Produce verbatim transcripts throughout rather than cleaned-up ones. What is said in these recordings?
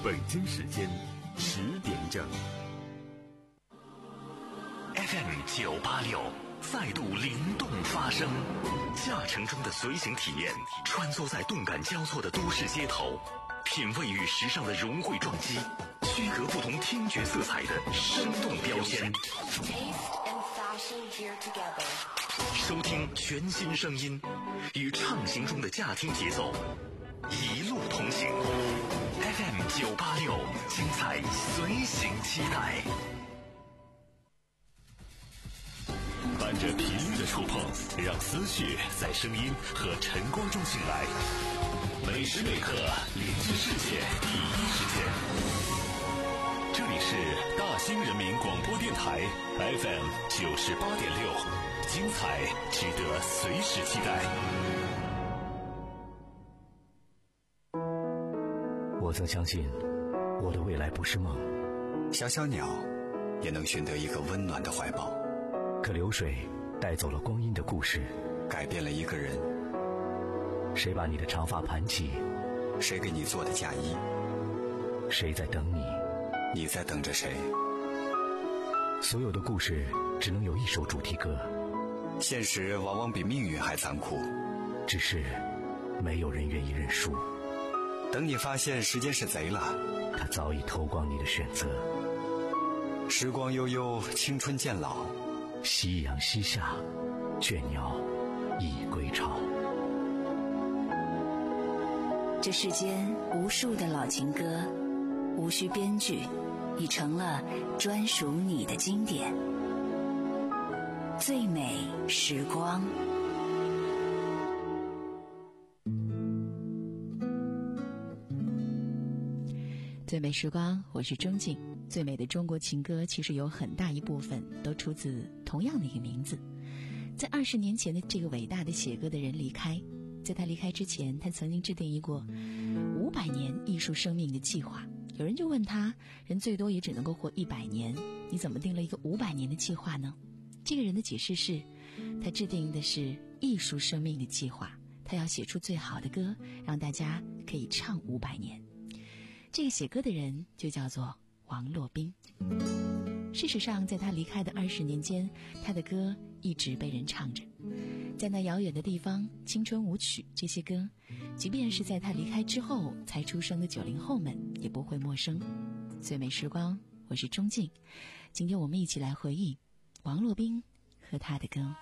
北京时间十点整。 F M 九八六再度灵动发声，驾乘中的随行体验，穿梭在动感交错的都市街头，品味与时尚的融汇撞击，区隔不同听觉色彩的生动标签。收听全新声音，与畅行中的驾听节奏一路同行。F M 九八六，精彩随行期待。伴着频率的触碰，让思绪在声音和晨光中醒来。每时每刻，聆听世界第一时间。这里是大兴人民广播电台 F M 九十八点六，精彩值得随时期待。 我曾相信，我的未来不是梦。 小小鸟也能寻得一个温暖的怀抱。 可流水带走了光阴的故事， 改变了一个人。 谁把你的长发盘起？ 谁给你做的嫁衣？ 谁在等你？ 你在等着谁？ 所有的故事只能有一首主题歌。 现实往往比命运还残酷， 只是没有人愿意认输。 等你发现时间是贼了， 他早已偷光你的选择。 时光悠悠，青春渐老， 夕阳西下，倦鸟已归巢。 这世间无数的老情歌，无需编剧，已成了专属你的经典。最美时光。最美时光，我是钟静。最美的中国情歌其实有很大一部分都出自同样的一个名字。在二十年前的这个伟大的写歌的人离开，在他离开之前，他曾经制定一过五百年艺术生命的计划。有人就问他，人最多也只能够活一百年，你怎么定了一个五百年的计划呢？这个人的解释是，他制定的是艺术生命的计划，他要写出最好的歌，让大家可以唱五百年。这个写歌的人就叫做王洛宾。事实上，在他离开的二十年间，他的歌一直被人唱着。在那遥远的地方，青春舞曲这些歌，即便是在他离开之后才出生的九零后们也不会陌生。最美时光，我是钟静。今天我们一起来回忆王洛宾和他的歌。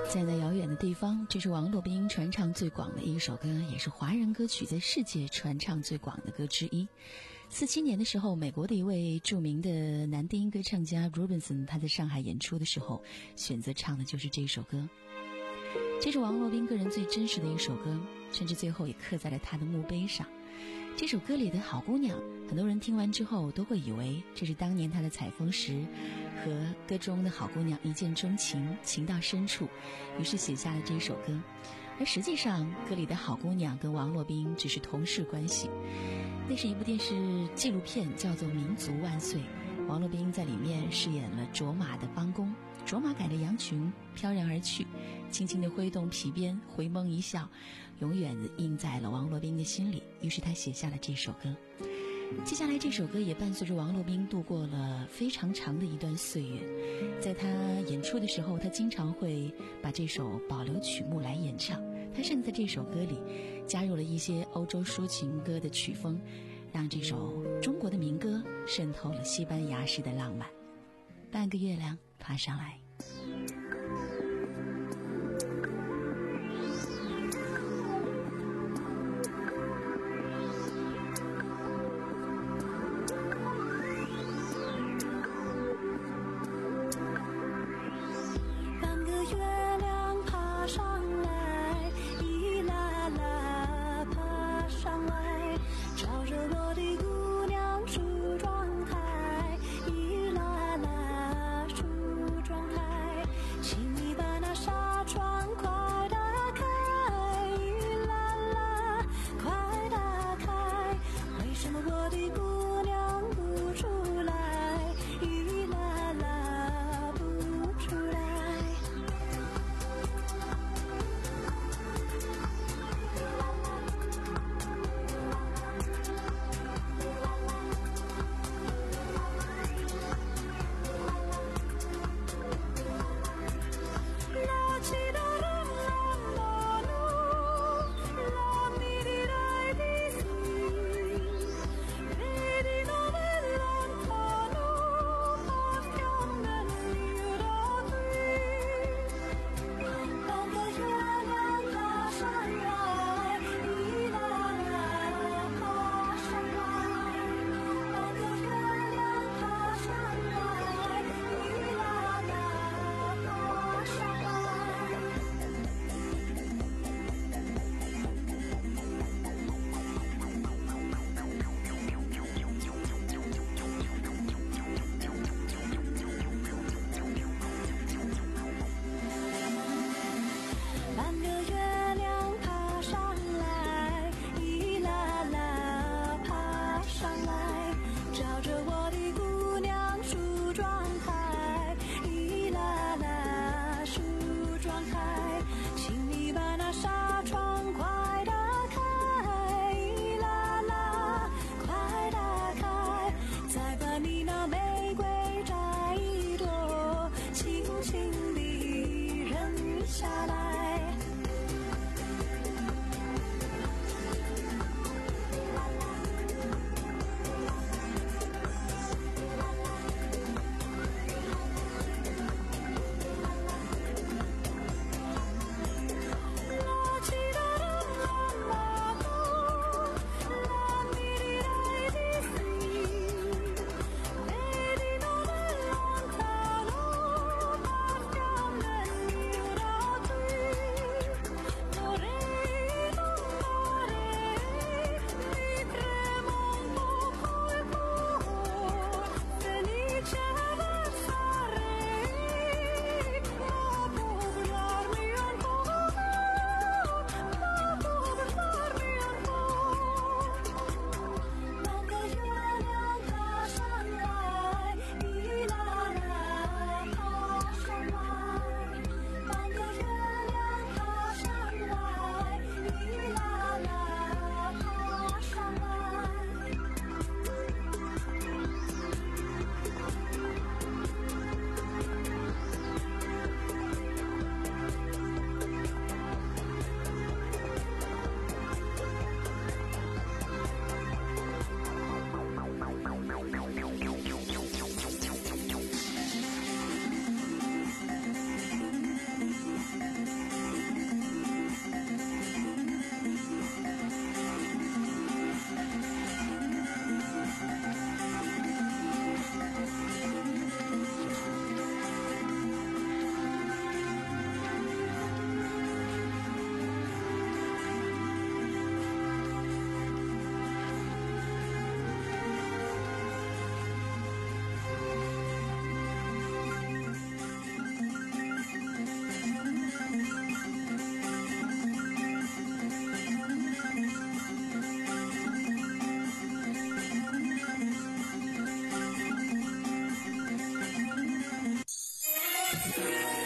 在那遥远的地方，这是王洛宾传唱最广的一首歌，也是华人歌曲在世界传唱最广的歌之一。四七年的时候，美国的一位著名的男低音歌唱家 Robinson， 他在上海演出的时候选择唱的就是这首歌。这是王洛宾个人最真实的一首歌，甚至最后也刻在了他的墓碑上。这首歌里的好姑娘，很多人听完之后都会以为这是当年他的采风时和歌中的好姑娘一见钟情，情到深处，于是写下了这首歌。而实际上歌里的好姑娘跟王洛宾只是同事关系。那是一部电视纪录片，叫做《民族万岁》，王洛宾在里面饰演了卓玛的帮工，卓玛改着羊裙飘然而去，轻轻地挥动皮鞭，回眸一笑，永远地印在了王洛宾的心里。于是他写下了这首歌。接下来这首歌也伴随着王洛宾度过了非常长的一段岁月。在他演出的时候，他经常会把这首保留曲目来演唱，他甚至在这首歌里加入了一些欧洲抒情歌的曲风，让这首中国的民歌渗透了西班牙式的浪漫。半个月亮爬上来。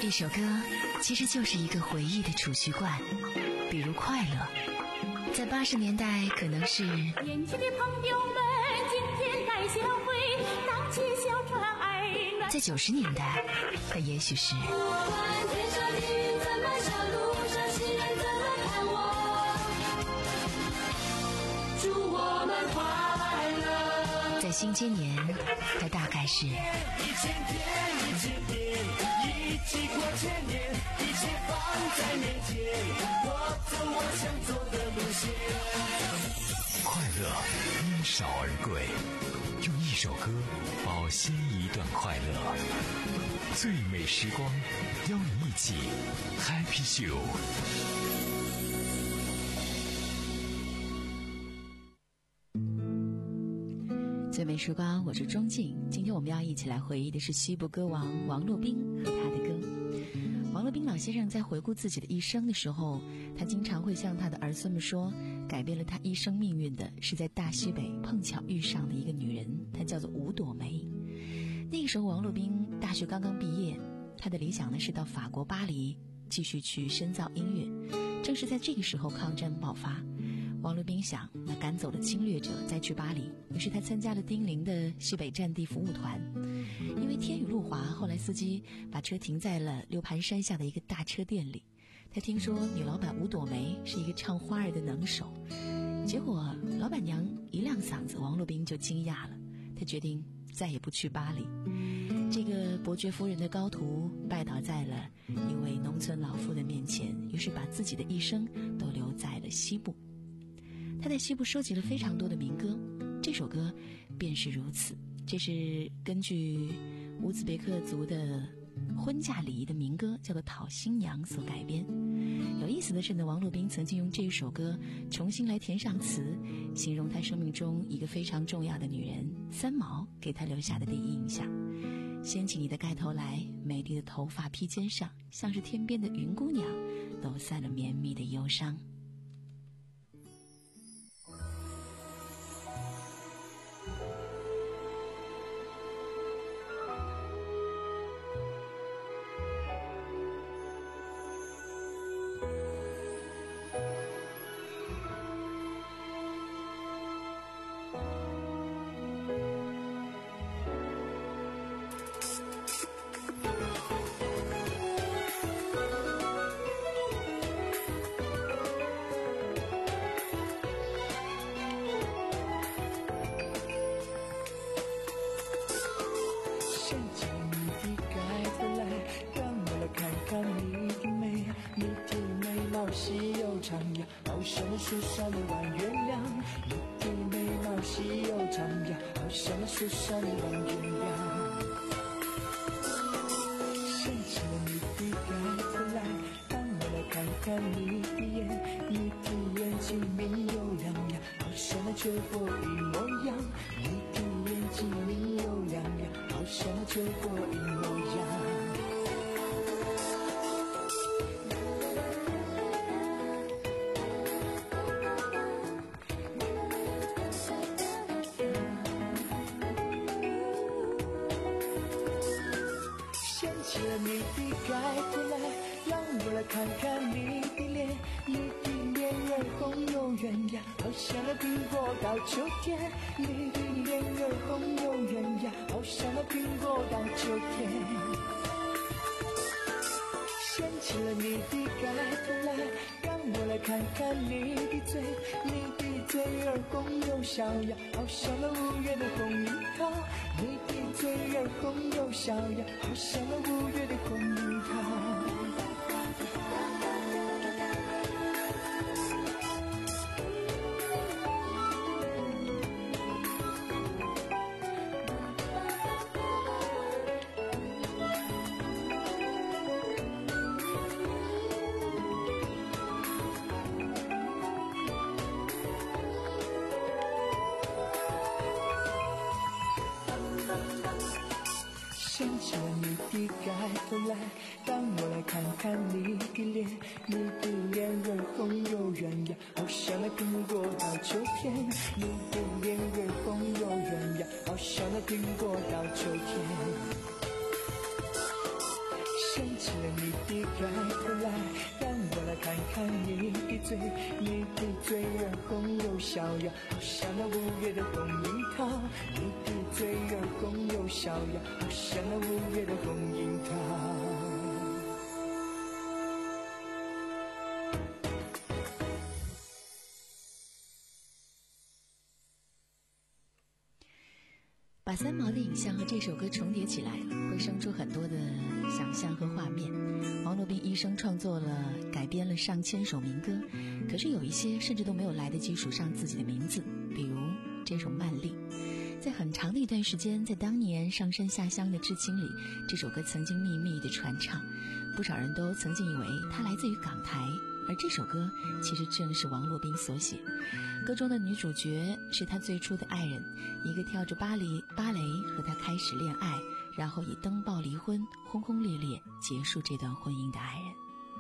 一首歌其实就是一个回忆的储蓄罐，比如快乐，在八十年代可能是年轻的朋友们今天该相会，荡起小船儿暖。 在九十年代它也许是我们天上的云怎么笑，路上行人怎么看我，祝我们快乐。 在新千年它大概是一千天一千年，一起过千年，一切放在面前，我走我想走的路线。 快乐因少而贵，用一首歌保鲜一段快乐。最美时光，邀你一起 Happy Show。 最美时光，我是钟静。今天我们要一起来回忆的是西部歌王王洛宾和他的歌。王洛宾老先生在回顾自己的一生的时候，他经常会向他的儿孙们说，改变了他一生命运的是在大西北碰巧遇上的一个女人，她叫做吴朵梅。那个时候王洛宾大学刚刚毕业，他的理想呢是到法国巴黎继续去深造音乐。正是在这个时候抗战爆发，王洛宾想，那赶走了侵略者再去巴黎，于是他参加了丁玲的西北战地服务团。因为天雨路滑，后来司机把车停在了六盘山下的一个大车店里。他听说女老板吴朵梅是一个唱花儿的能手，结果老板娘一亮嗓子，王洛宾就惊讶了。他决定再也不去巴黎。这个伯爵夫人的高徒拜倒在了一位农村老妇的面前，于是把自己的一生都留在了西部。他在西部收集了非常多的民歌，这首歌便是如此。这是根据乌兹别克族的婚嫁礼仪的民歌，叫做《讨新娘》所改编。有意思的是呢，王洛宾曾经用这首歌重新来填上词，形容他生命中一个非常重要的女人三毛给他留下的第一印象。掀起你的盖头来，美丽的头发披肩上，像是天边的云姑娘，抖散了绵密的忧伤。 树上的弯月亮，你的眉毛细又长呀，好像那树上的弯月亮。掀起了你的盖头来，让我来看看你的眼，你的眼睛明又亮呀，好像那秋波一模样。你的眼睛明又亮呀，好像那秋波一模样。看看你的脸，你的脸儿红又圆呀，好像那苹果到秋天。你的脸儿红又圆呀，好像那苹果到秋天。掀起了你的盖头来，让我来看看你的嘴，你的嘴儿红又小呀，好像那五月的红樱桃。你的嘴儿红又小呀，好像那五月的红樱桃。掀起了你的盖头来，让我来看看你的脸，你的脸儿红又圆呀，好像那苹果到秋天。你的脸儿红又圆呀，好像那苹果到秋天。 想起了你的该不来，让我来看看你的嘴，你的嘴儿红又逍遥，好像那五月的红樱桃。你的嘴儿红又逍遥，好像那五月的红樱桃。 把三毛的影像和这首歌重叠起来，会生出很多的想象和画面。王洛宾一生创作了、改编了上千首民歌，可是有一些甚至都没有来得及署上自己的名字，比如这首《曼丽》。在很长的一段时间，在当年上山下乡的知青里，这首歌曾经秘密地传唱，不少人都曾经以为它来自于港台，而这首歌其实正是王洛宾所写。歌中的女主角是他最初的爱人，一个跳着芭蕾芭蕾和他开始恋爱，然后以登报离婚，轰轰烈烈结束这段婚姻的爱人。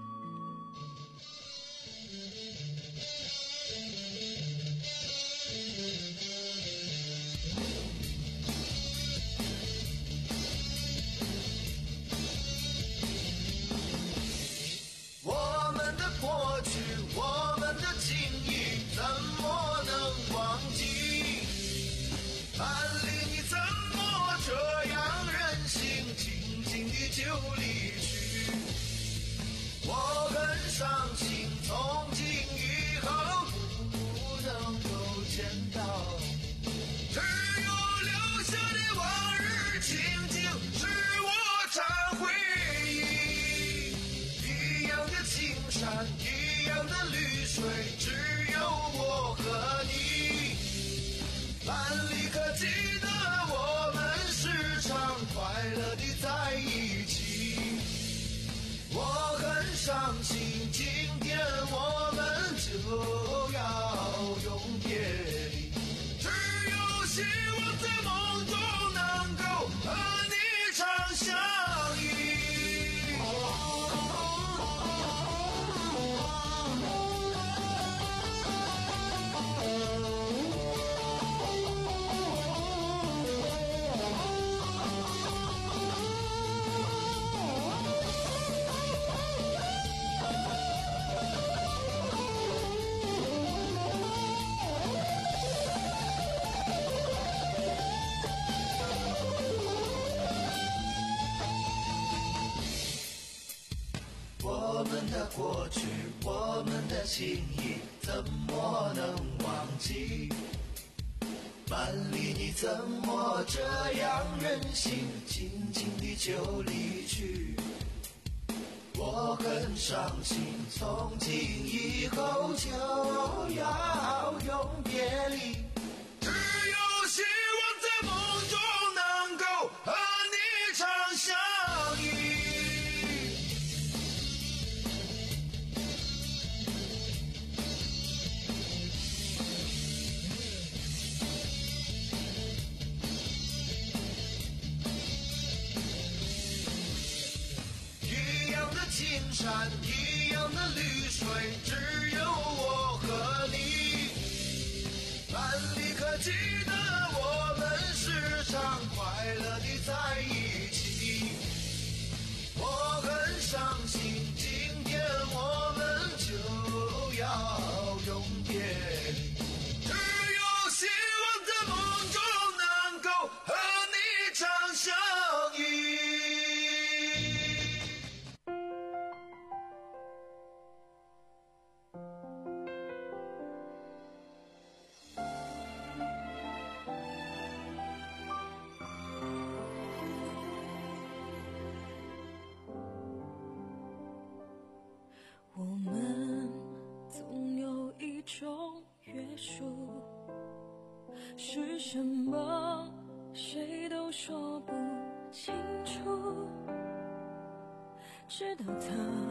我们的过去，我们的情谊，怎么能忘记？曼丽，你怎么这样任性，轻轻地就离去？我很伤心，从今以后不能够见到，只有留下的往日情景是我常回忆。一样的青山，一样的绿水，只有我和你。曼丽，可记得我们时常快乐地在一起？我很伤心，今天我们就要永别离，只有希望在梦中能够和你常相依。我们的过去，我们的情谊，怎么能忘记？曼丽，你怎么这样任性，轻轻地就离去？我很伤心，从今以后就要永别离，只有希望在梦中能够和你常相依。青山，一样的绿水，只有我和你。曼丽，可记得我们时常快乐地在一起？我很伤心，今天我们就要永别离，只有希望在梦中能够和你常相依。 我们总有一种约束，是什么谁都说不清楚，直到它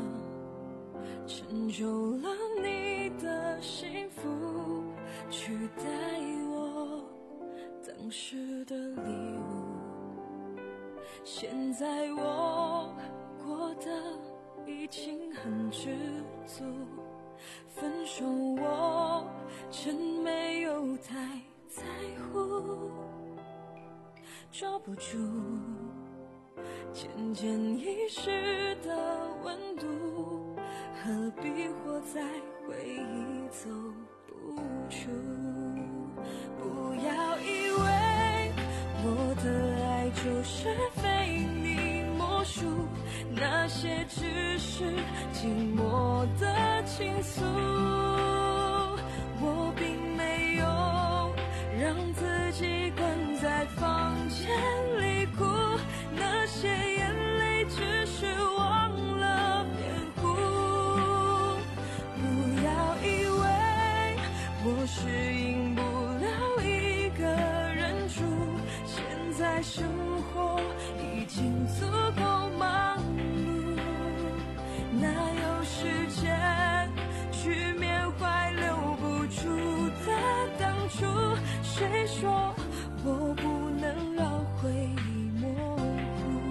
成就了你的幸福，取代我当时的礼物。现在我过得已经很知足，分手我真没有太在乎，抓不住渐渐遗失的温度，何必活在回忆走不出？不要以为我的爱就是非你莫属，那些只是寂寞的倾诉。我并没有让自己关在房间里哭，那些眼泪只是忘了辩护。不要以为我适应不了一个人住，现在生活已经足够忙碌，哪有时间去缅怀留不住的当初？谁说我不能让回忆模糊？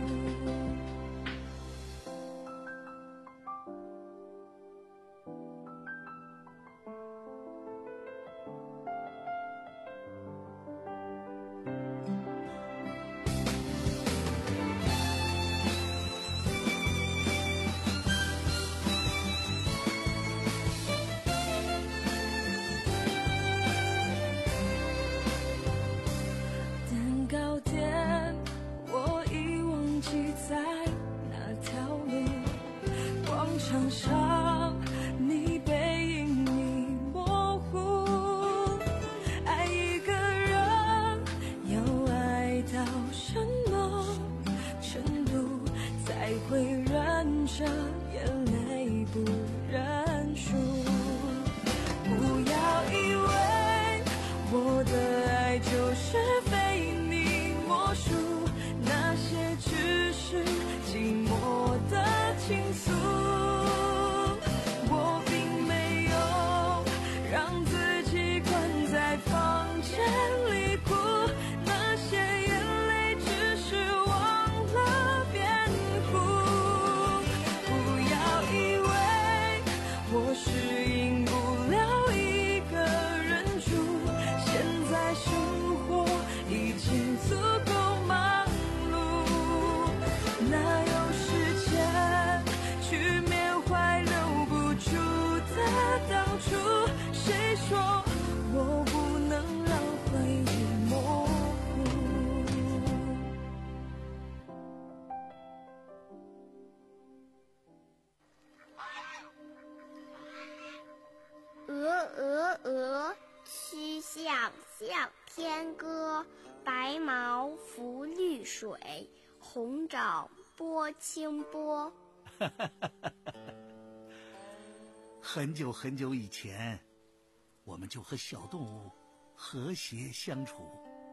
场上你背影已模糊，爱一个人要爱到什么程度才会忍着眼泪不认输？不要以为我的爱就是非你莫属，那些只是寂寞的倾诉。谁说我不能让回忆模糊？鹅鹅鹅，曲项向天歌。白毛浮绿水，红掌拨清波。 很久很久以前，我们就和小动物和谐相处。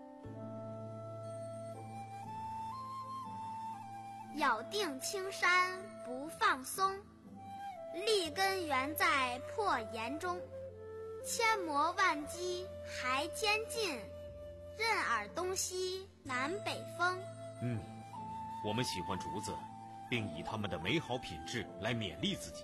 咬定青山不放松，立根原在破岩中。千磨万击还坚劲，任尔东西南北风。 嗯，我们喜欢竹子，并以它们的美好品质来勉励自己。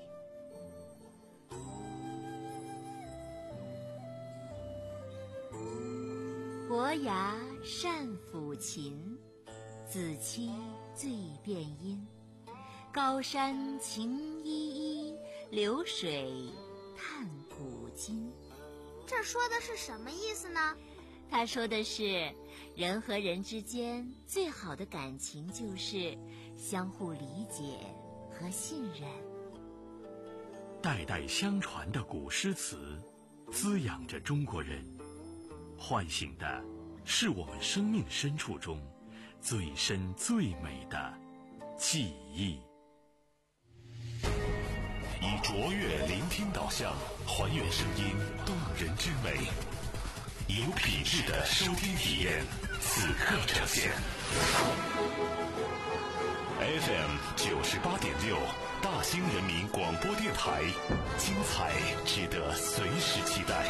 伯牙善抚琴，子期最辨音。高山晴依依，流水叹古今。 这说的是什么意思呢？ 他说的是，人和人之间最好的感情就是相互理解和信任。 代代相传的古诗词，滋养着中国人，唤醒的是我们生命深处中最深最美的记忆。以卓越聆听导向，还原声音动人之美，有品质的收听体验，此刻呈现。F M 九十八点六，大兴人民广播电台，精彩值得随时期待。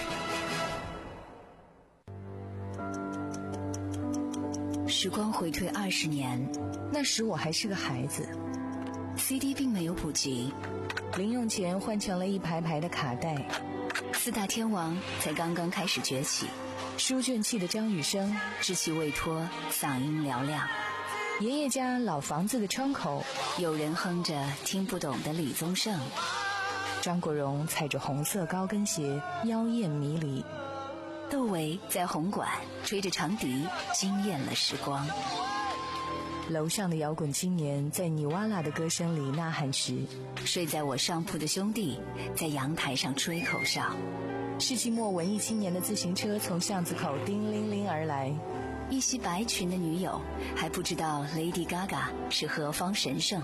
时光回退二十年，那时我还是个孩子 ，C D 并没有普及，零用钱换成了一排排的卡带，四大天王才刚刚开始崛起。书卷气的张雨生稚气未脱，嗓音嘹亮。 爷爷家老房子的窗口， 有人哼着听不懂的李宗盛。 张国荣踩着红色高跟鞋，妖艳迷离。 窦唯在红馆吹着长笛，惊艳了时光。 楼上的摇滚青年在尼瓦拉的歌声里呐喊时， 睡在我上铺的兄弟在阳台上吹口哨。 世纪末文艺青年的自行车从巷子口叮铃铃而来。 一袭白裙的女友还不知道 Lady Gaga 是何方神圣。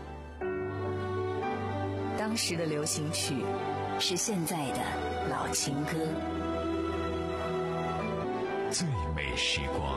当时的流行曲是现在的老情歌。 最美时光。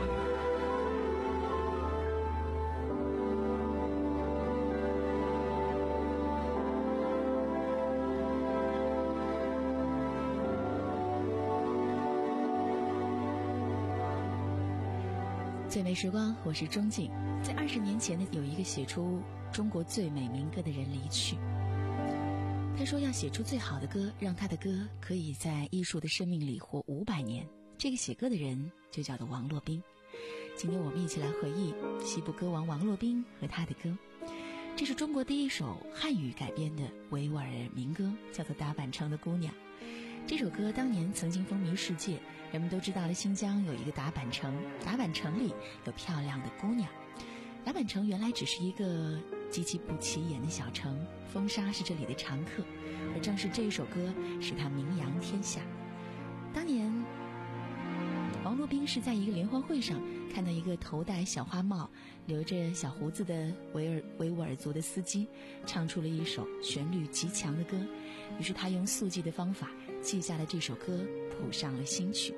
最美时光，我是钟静。在二十年前呢，有一个写出中国最美民歌的人离去。他说要写出最好的歌，让他的歌可以在艺术的生命里活五百年。这个写歌的人就叫做王洛宾。今天我们一起来回忆西部歌王王洛宾和他的歌。这是中国第一首汉语改编的维吾尔民歌，叫做《达坂城的姑娘》。这首歌当年曾经风靡世界，人们都知道了新疆有一个达坂城，达坂城里有漂亮的姑娘。达坂城原来只是一个极其不起眼的小城，风沙是这里的常客，而正是这首歌使它名扬天下。当年王洛宾是在一个联欢会上看到一个头戴小花帽、留着小胡子的维尔维吾尔族的司机唱出了一首旋律极强的歌，于是他用速记的方法记下了这首歌，谱上了新曲。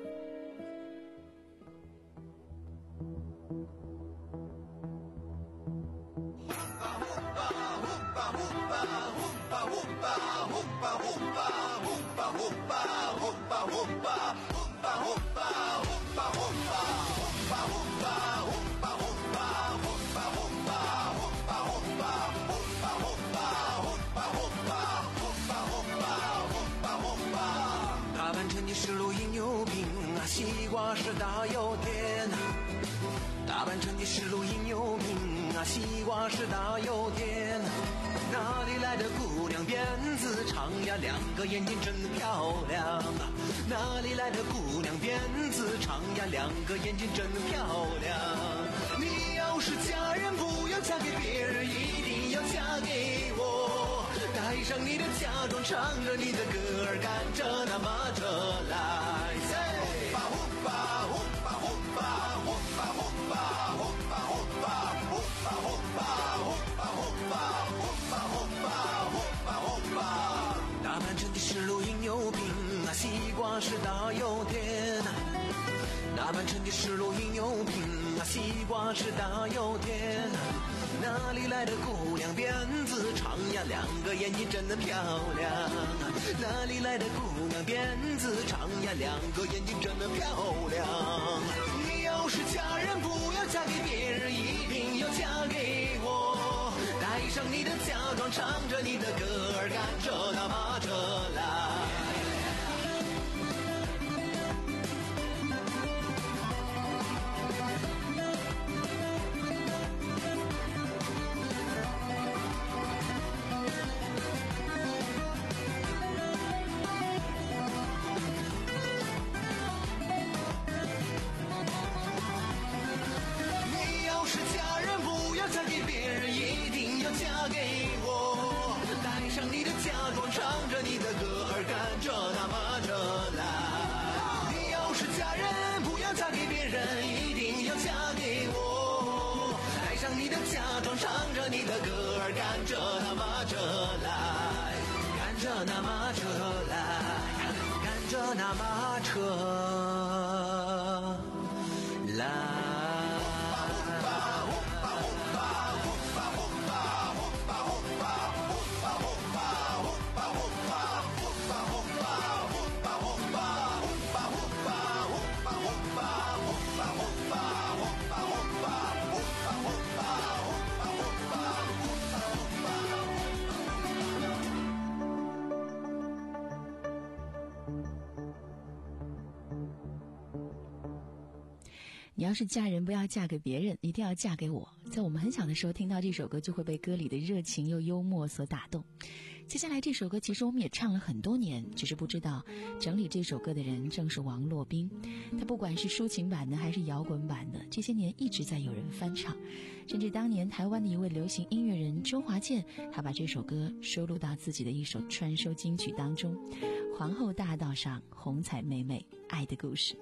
大半城的石路饮油瓶啊，西瓜是大油田。大半城的石路饮油瓶啊，西瓜是大油田。哪里来的姑娘辫子长呀，两个眼睛真漂亮。哪里来的姑娘辫子长呀，两个眼睛真漂亮。你要是嫁人，不要嫁给别人，一定要嫁给我。带上你的嫁妆，唱着你的歌儿，赶着那马车来。大半城的石路饮油瓶啊，西瓜是大油田。大半城的石路饮油瓶啊，西瓜是大油田。哪里来的姑娘辫子长呀，两个眼睛真的漂亮。哪里来的姑娘辫子长呀，两个眼睛真的漂亮。你要是嫁人，不要嫁给别人，一定要嫁给我。带上你的嫁妆，唱着你的歌儿，赶着那马车来。嫁给别人，一定要嫁给我。带上你的嫁妆，唱着你的歌儿，赶着那马车来。你要是嫁人，不要嫁给别人，一定要嫁给我。带上你的嫁妆，唱着你的歌儿，赶着那马车来，赶着那马车来，赶着那马车来。 你要是嫁人，不要嫁给别人，一定要嫁给我。 在我们很小的时候听到这首歌，就会被歌里的热情又幽默所打动。接下来这首歌其实我们也唱了很多年，只是不知道整理这首歌的人正是王洛宾。他不管是抒情版的还是摇滚版的，这些年一直在有人翻唱，甚至当年台湾的一位流行音乐人周华健，他把这首歌收录到自己的一首传收金曲当中，《皇后大道上红彩妹妹爱的故事》。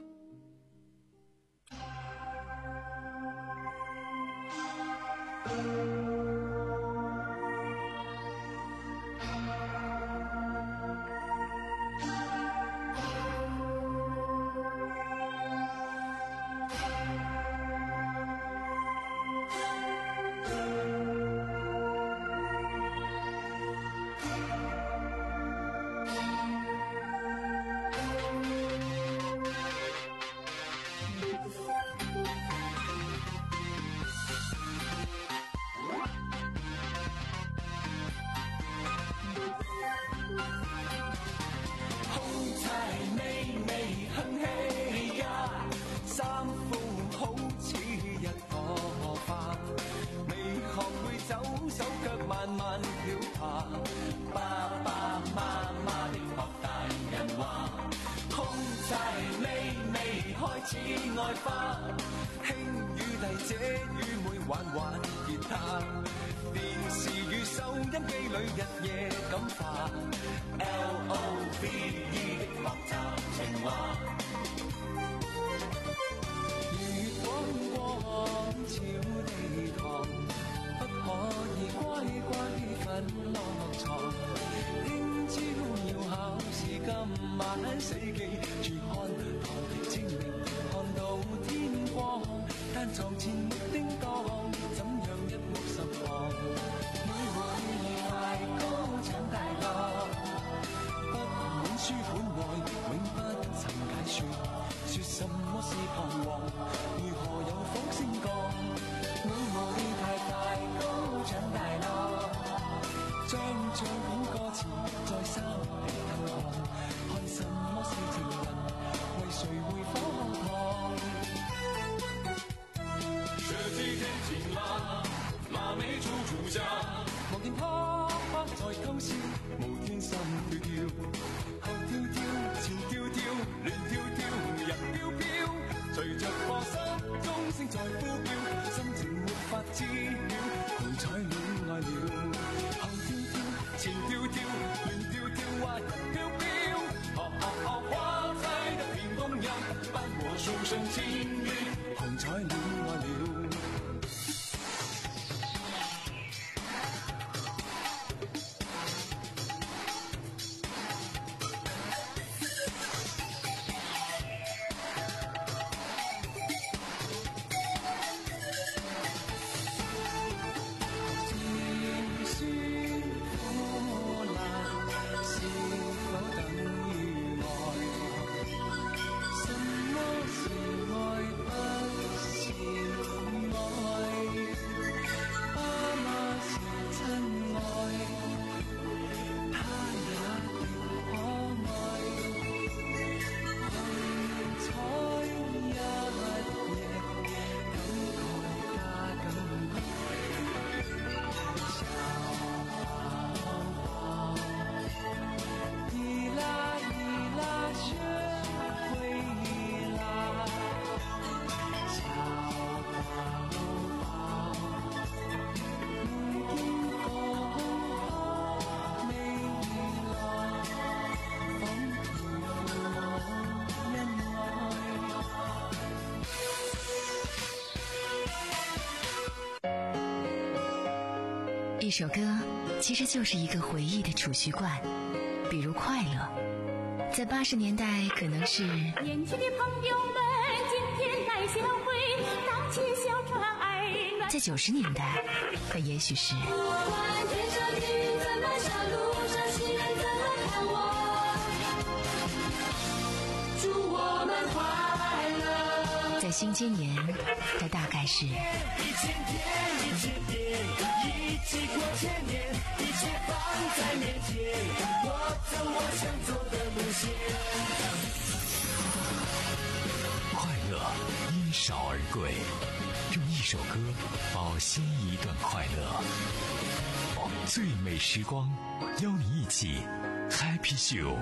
一首歌其实就是一个回忆的储蓄罐，比如快乐，在八十年代可能是年轻的朋友们今天来相会，荡起小船儿暖。 在九十年代它也许是天上的云怎么笑，路上行人怎么看我，祝我们快乐。 在新今年它大概是一千天一千天一起过千年，一切放在面前，我走我想走的路线。 快乐因少而贵，用一首歌，保新一段快乐。最美时光，邀你一起 Happy Show。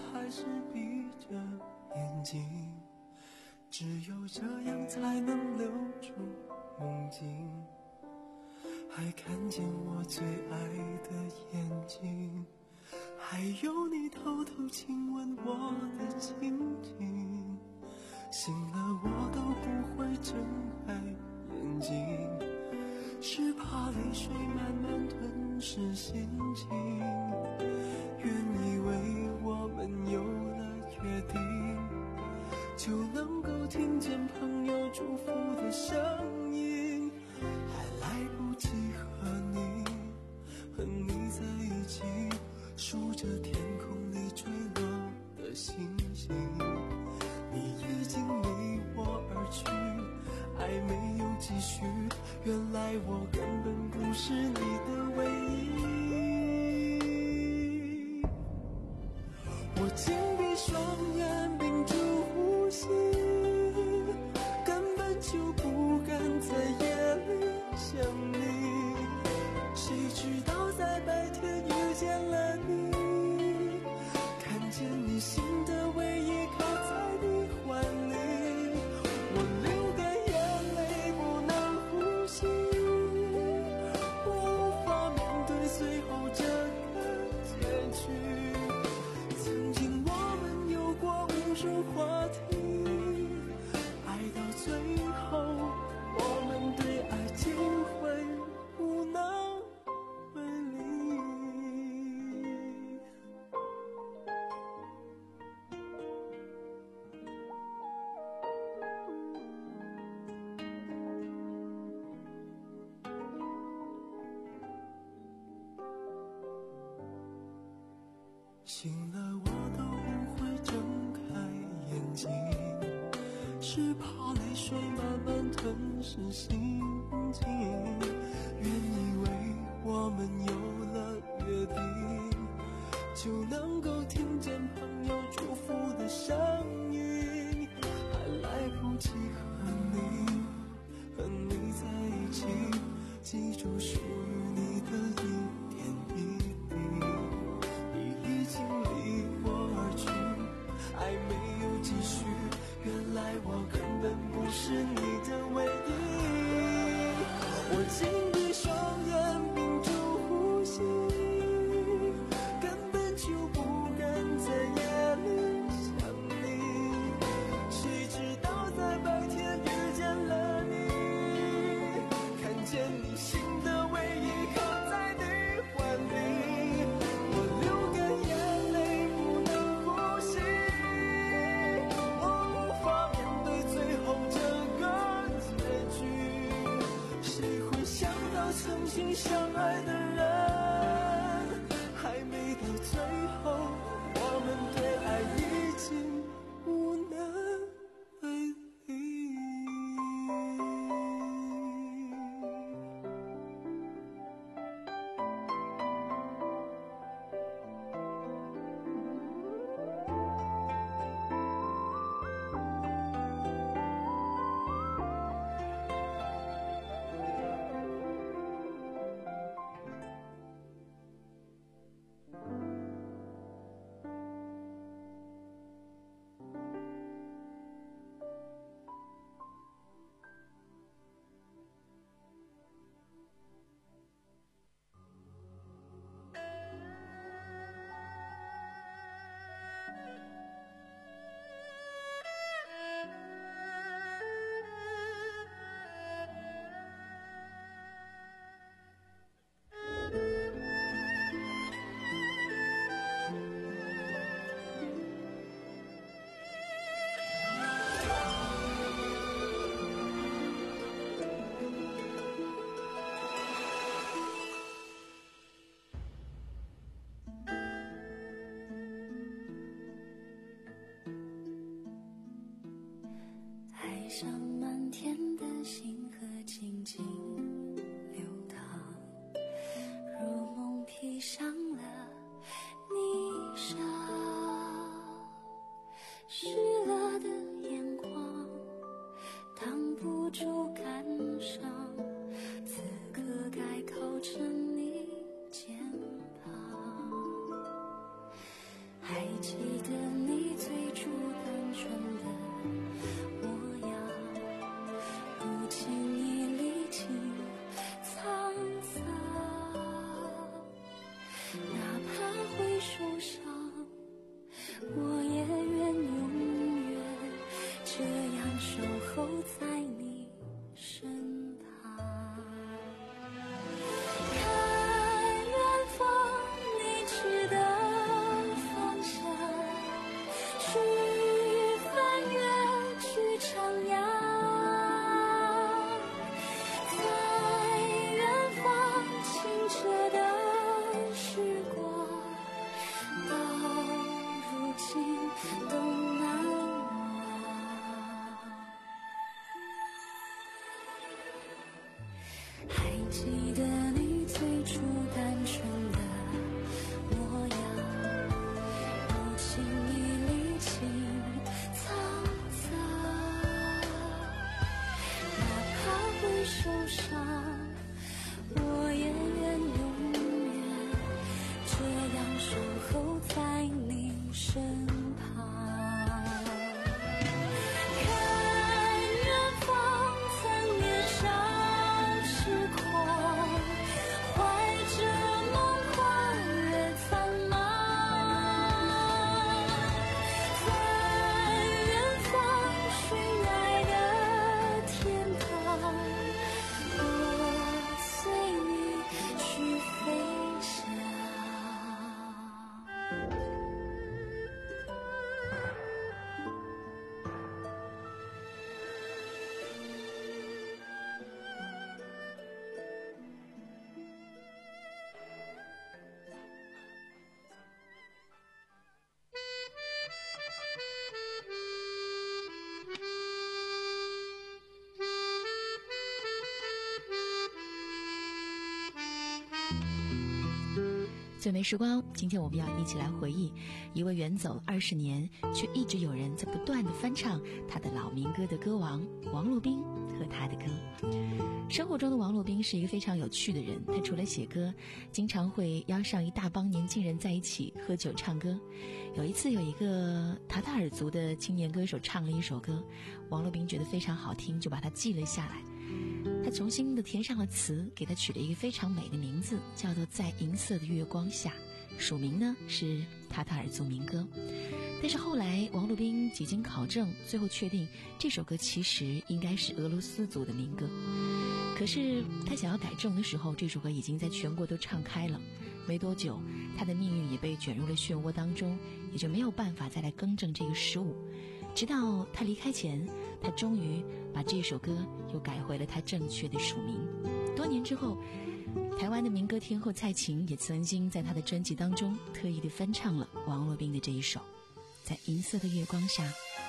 还是闭着眼睛，只有这样才能留住梦境，还看见我最爱的眼睛，还有你偷偷亲吻我的情景，醒了我都不会睁开眼睛，是怕泪水慢慢吞噬心情，原以为我们有了约定，就能够听见朋友祝福的声音，还来不及和你和你在一起，数着天空里坠落的星星，你已经离我而去，爱没有继续，原来我根本不是你的唯一。我紧闭双眼，屏住呼吸，根本就不敢在夜里想你，谁知道在白天遇见了你，看见你心的唯一靠在你怀里，我流干眼泪不能呼吸，我无法面对最后这个结局，曾经我们有过无数话题，爱到最后我们对爱竟会无能为力。醒了我都不会睁开眼睛，是怕泪水慢慢吞噬心情，原以为我们有了约定，就能够听见朋友祝福的声音，还来不及和你和你在一起，记住属于你的一点一滴，你已经离我而去，爱没有继续，原来我根本不是你的唯一。我紧闭双眼，屏住呼吸，根本就不敢在夜里想你，谁知道在白天遇见了你，看见你心的唯一靠在你怀里，我流干眼泪不能呼吸，我无法面对最后这个结局，谁会想到曾经相爱的人，还没到最后，我们对爱已经无能为力。 爱上漫天的星河静静流淌，如梦披上了霓裳，湿了的眼眶挡不住感伤，此刻该靠着你肩膀，还记得最美时光，今天我们要一起来回忆一位远走二十年却一直有人在不断的翻唱他的老民歌的歌王王洛宾和他的歌。生活中的王洛宾是一个非常有趣的人，他除了写歌，经常会邀上一大帮年轻人在一起喝酒唱歌。有一次有一个塔塔尔族的青年歌手唱了一首歌，王洛宾觉得非常好听，就把它记了下来。他重新的填上了词，给他取了一个非常美的名字，叫做《在银色的月光下》，署名呢是塔塔尔族民歌。但是后来王洛宾几经考证，最后确定这首歌其实应该是俄罗斯族的民歌。可是他想要改正的时候，这首歌已经在全国都唱开了，没多久他的命运也被卷入了漩涡当中，也就没有办法再来更正这个失误。直到他离开前，他终于把这首歌又改回了他正确的署名。多年之后，台湾的民歌天后蔡琴也曾经在他的专辑当中特意的翻唱了王洛宾的这一首《在银色的月光下》。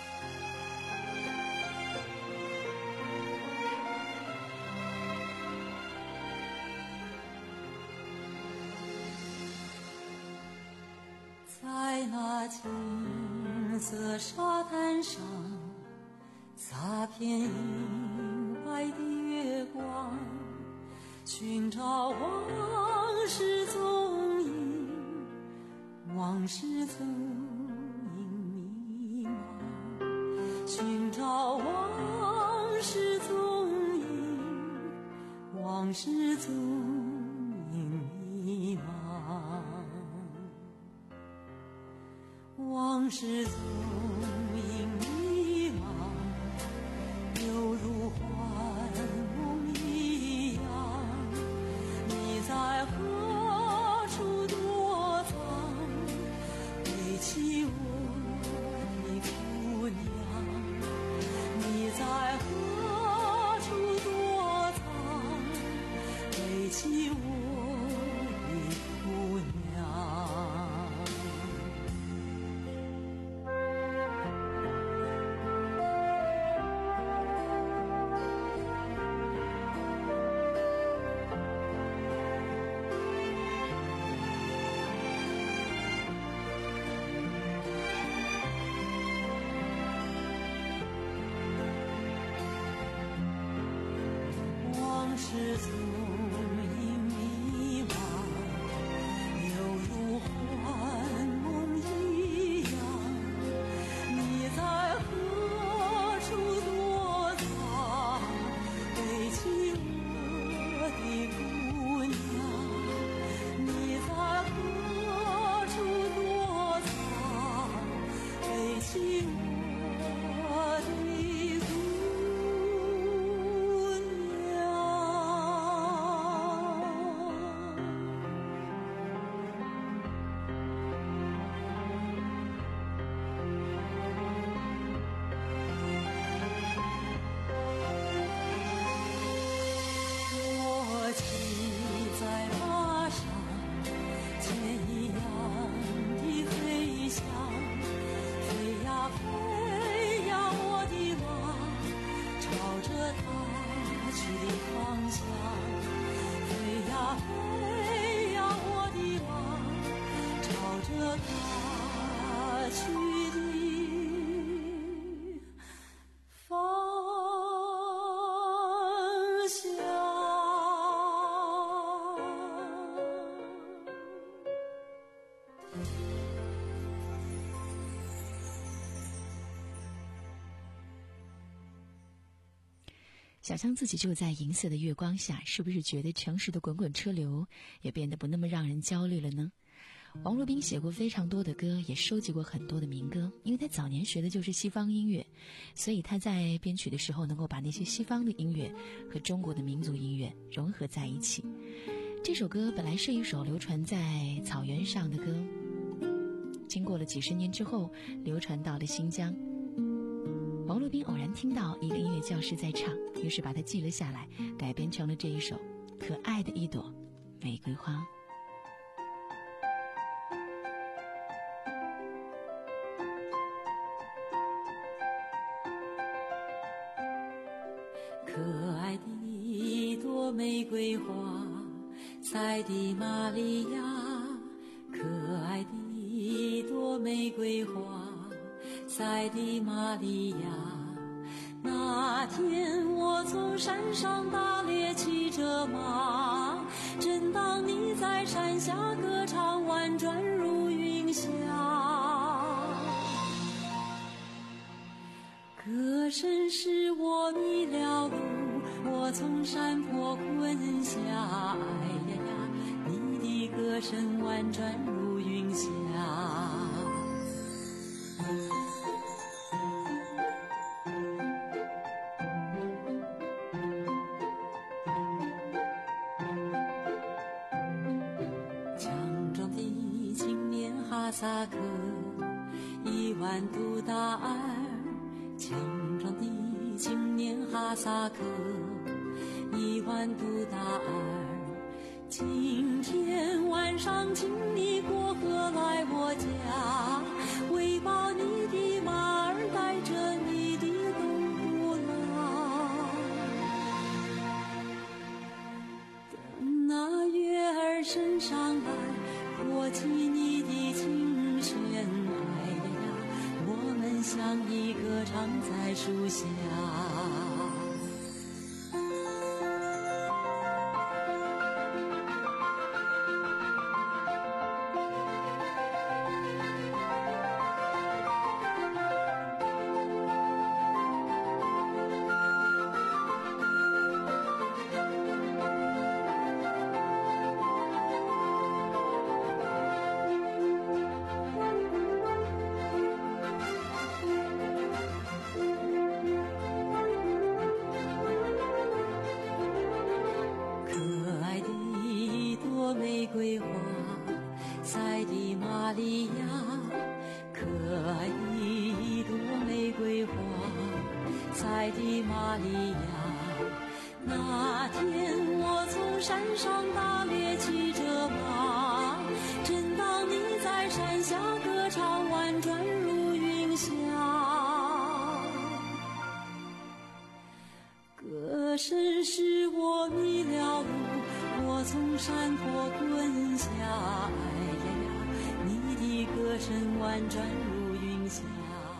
在那金色沙滩上，洒遍银白的月光，寻找往事踪影，往事踪影迷茫，寻找往事踪影，往事踪影迷茫。往事踪影迷茫，犹如幻梦一样。你在何处躲藏？背起我的姑娘。你在何处躲藏？背起我的姑娘。是踪影迷茫，犹如幻梦一样。你在何处躲藏？背起我的姑娘。你在何处躲藏？背起我的姑娘。 想象自己就在银色的月光下，是不是觉得城市的滚滚车流也变得不那么让人焦虑了呢？王洛宾写过非常多的歌，也收集过很多的民歌，因为他早年学的就是西方音乐，所以他在编曲的时候能够把那些西方的音乐和中国的民族音乐融合在一起。这首歌本来是一首流传在草原上的歌，经过了几十年之后流传到了新疆。王洛宾偶然听到一个音乐教师在唱，于是把它记了下来，改编成了这一首《可爱的一朵玫瑰花》。 可爱的一朵玫瑰花，塞的玛利亚。可爱的一朵玫瑰花，塞的玛利亚。那天我从山上打猎骑着马，正当你在山下歌唱，婉转如云霞。歌声使我迷了路，我从山坡困下，哎呀呀，你的歌声婉转如云霞。强壮的青年哈萨克，一万度大耳。强壮的青年哈萨克，一万度大耳。今天晚上请你过河来我家，喂饱你的马儿，带着你的冬不拉。等那月儿升上来，泼起你的清泉，哎呀呀，我们相依歌唱在树下。玫瑰花，塞的玛利亚。可爱的一朵玫瑰花，塞的玛利亚。那天我从山上打猎骑着马，正当你在山下歌唱，婉转如云霞。歌声使我迷了路，我从山坡滚下，哎呀呀，你的歌声婉转如云霞。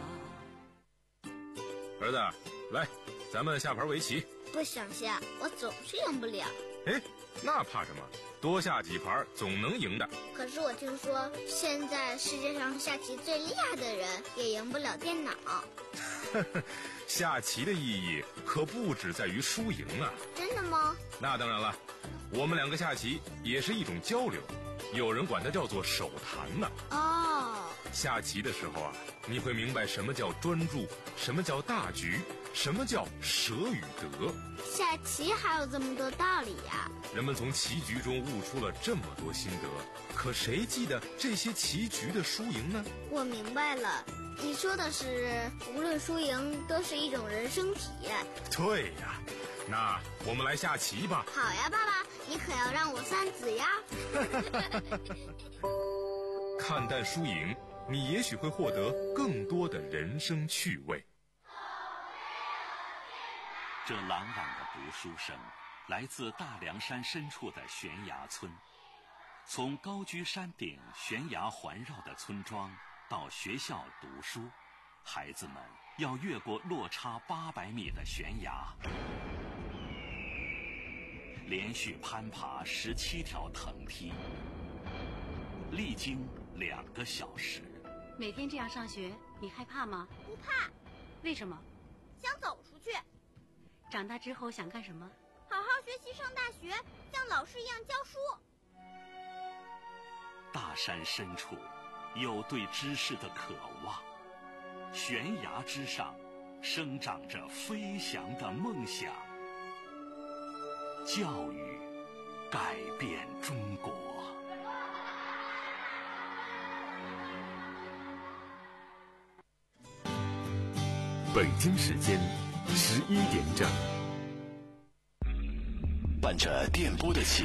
儿子，来，咱们下盘围棋。 不想下，我总是赢不了。 哎，那怕什么？多下几盘总能赢的。 可是我听说，现在世界上下棋最厉害的人也赢不了电脑。 下棋的意义可不只在于输赢啊。 真的吗？ 那当然了，我们两个下棋也是一种交流，有人管它叫做手谈呢。 哦， 下棋的时候啊，你会明白什么叫专注，什么叫大局，什么叫舍与得。 下棋还有这么多道理呀！ 人们从棋局中悟出了这么多心得，可谁记得这些棋局的输赢呢？ 我明白了，你说的是无论输赢都是一种人生体验。 对呀，那我们来下棋吧。 好呀，爸爸，你可要让我三子呀。 看淡输赢，你也许会获得更多的人生趣味。 这朗朗的读书声来自大凉山深处的悬崖村。从高居山顶悬崖环绕的村庄到学校读书，孩子们要越过落差八百米的悬崖，连续攀爬十七条藤梯，历经两个小时。 每天这样上学，你害怕吗？ 不怕。 为什么？ 想走出去。 长大之后想干什么？ 好好学习，上大学，像老师一样教书。 大山深处有对知识的渴望，悬崖之上生长着飞翔的梦想。教育改变中国。 北京时间十一点整， 伴着电波的起